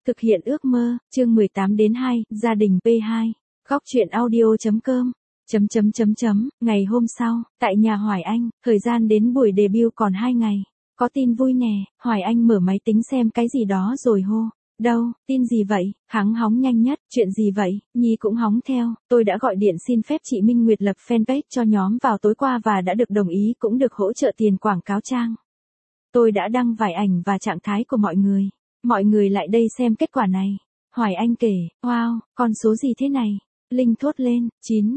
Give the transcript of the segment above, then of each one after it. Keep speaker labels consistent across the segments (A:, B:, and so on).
A: Thực hiện ước mơ, chương 18-2, gia đình P2, góc truyện audio.com. Ngày hôm sau, tại nhà Hoài Anh, thời gian đến buổi debut còn 2 ngày. Có tin vui nè, Hoài Anh mở máy tính xem cái gì đó rồi hô. Đâu, tin gì vậy? Hắn hóng nhanh nhất, chuyện gì vậy? Nhi cũng hóng theo, tôi đã gọi điện xin phép chị Minh Nguyệt lập fanpage cho nhóm vào tối qua và đã được đồng ý cũng được hỗ trợ tiền quảng cáo trang. Tôi đã đăng vài ảnh và trạng thái của mọi người. Mọi người lại đây xem kết quả này. Hoài Anh kể, wow, con số gì thế này? Linh thốt lên,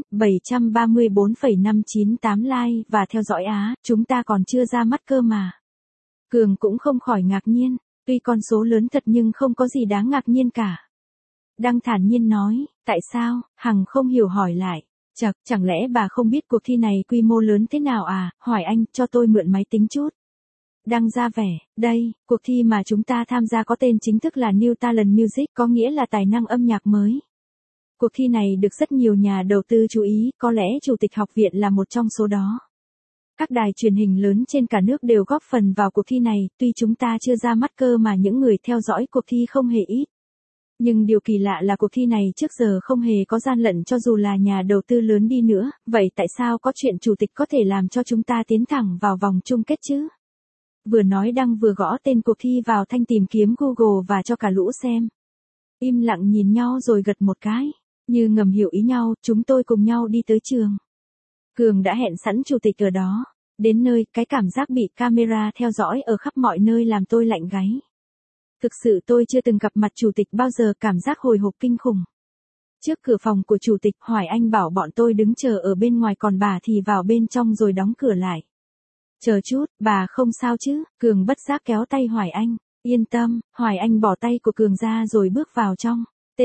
A: 734,598 like và theo dõi á, chúng ta còn chưa ra mắt cơ mà. Cường cũng không khỏi ngạc nhiên, tuy con số lớn thật nhưng không có gì đáng ngạc nhiên cả. Đăng thản nhiên nói, tại sao? Hằng không hiểu hỏi lại. Chẳng lẽ bà không biết cuộc thi này quy mô lớn thế nào à? Hoài Anh, cho tôi mượn máy tính chút. Đăng ra vẻ, đây, cuộc thi mà chúng ta tham gia có tên chính thức là New Talent Music, có nghĩa là tài năng âm nhạc mới. Cuộc thi này được rất nhiều nhà đầu tư chú ý, có lẽ Chủ tịch học viện là một trong số đó. Các đài truyền hình lớn trên cả nước đều góp phần vào cuộc thi này, tuy chúng ta chưa ra mắt cơ mà những người theo dõi cuộc thi không hề ít. Nhưng điều kỳ lạ là cuộc thi này trước giờ không hề có gian lận cho dù là nhà đầu tư lớn đi nữa, vậy tại sao có chuyện Chủ tịch có thể làm cho chúng ta tiến thẳng vào vòng chung kết chứ? Vừa nói Đăng vừa gõ tên cuộc thi vào thanh tìm kiếm Google và cho cả lũ xem. Im lặng nhìn nhau rồi gật một cái. Như ngầm hiểu ý nhau, chúng tôi cùng nhau đi tới trường. Cường đã hẹn sẵn Chủ tịch ở đó. Đến nơi, cái cảm giác bị camera theo dõi ở khắp mọi nơi làm tôi lạnh gáy. Thực sự tôi chưa từng gặp mặt Chủ tịch bao giờ, cảm giác hồi hộp kinh khủng. Trước cửa phòng của Chủ tịch, Hoài Anh bảo bọn tôi đứng chờ ở bên ngoài còn bà thì vào bên trong rồi đóng cửa lại. Chờ chút, bà không sao chứ? Cường bất giác kéo tay Hoài Anh. Yên tâm, Hoài Anh bỏ tay của Cường ra rồi bước vào trong.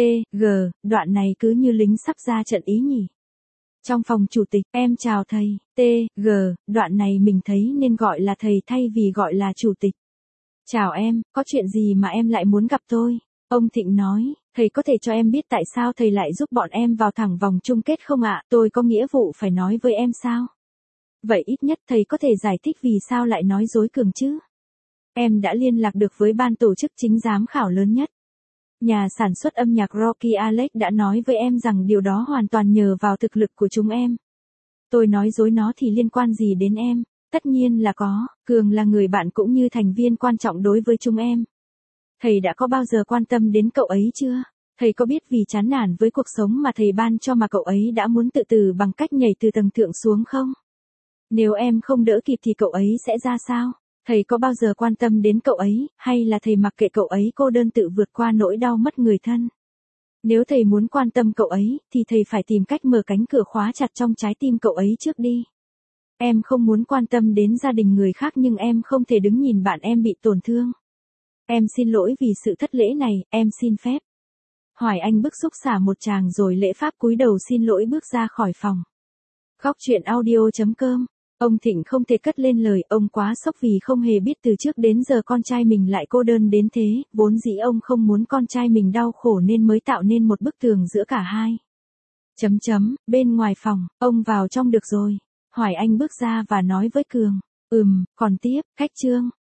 A: Đoạn này cứ như lính sắp ra trận ý nhỉ. Trong phòng Chủ tịch, em chào thầy. Đoạn này mình thấy nên gọi là thầy thay vì gọi là Chủ tịch. Chào em, có chuyện gì mà em lại muốn gặp tôi? Ông Thịnh nói, thầy có thể cho em biết tại sao thầy lại giúp bọn em vào thẳng vòng chung kết không ạ? Tôi có nghĩa vụ phải nói với em sao? Vậy ít nhất thầy có thể giải thích vì sao lại nói dối Cường chứ? Em đã liên lạc được với ban tổ chức chính giám khảo lớn nhất. Nhà sản xuất âm nhạc Rocky Alex đã nói với em rằng điều đó hoàn toàn nhờ vào thực lực của chúng em. Tôi nói dối nó thì liên quan gì đến em? Tất nhiên là có, Cường là người bạn cũng như thành viên quan trọng đối với chúng em. Thầy đã có bao giờ quan tâm đến cậu ấy chưa? Thầy có biết vì chán nản với cuộc sống mà thầy ban cho mà cậu ấy đã muốn tự tử bằng cách nhảy từ tầng thượng xuống không? Nếu em không đỡ kịp thì cậu ấy sẽ ra sao? Thầy có bao giờ quan tâm đến cậu ấy, hay là thầy mặc kệ cậu ấy cô đơn tự vượt qua nỗi đau mất người thân? Nếu thầy muốn quan tâm cậu ấy, thì thầy phải tìm cách mở cánh cửa khóa chặt trong trái tim cậu ấy trước đi. Em không muốn quan tâm đến gia đình người khác nhưng em không thể đứng nhìn bạn em bị tổn thương. Em xin lỗi vì sự thất lễ này, em xin phép. Hoài Anh bức xúc xả một tràng rồi lễ phép cúi đầu xin lỗi bước ra khỏi phòng. Góc truyện audio.com. Ông Thịnh không thể cất lên lời, ông quá sốc vì không hề biết từ trước đến giờ con trai mình lại cô đơn đến thế, vốn dĩ ông không muốn con trai mình đau khổ nên mới tạo nên một bức tường giữa cả hai. Bên ngoài phòng, ông vào trong được rồi. Hoài Anh bước ra và nói với Cường, còn tiếp, khách trương,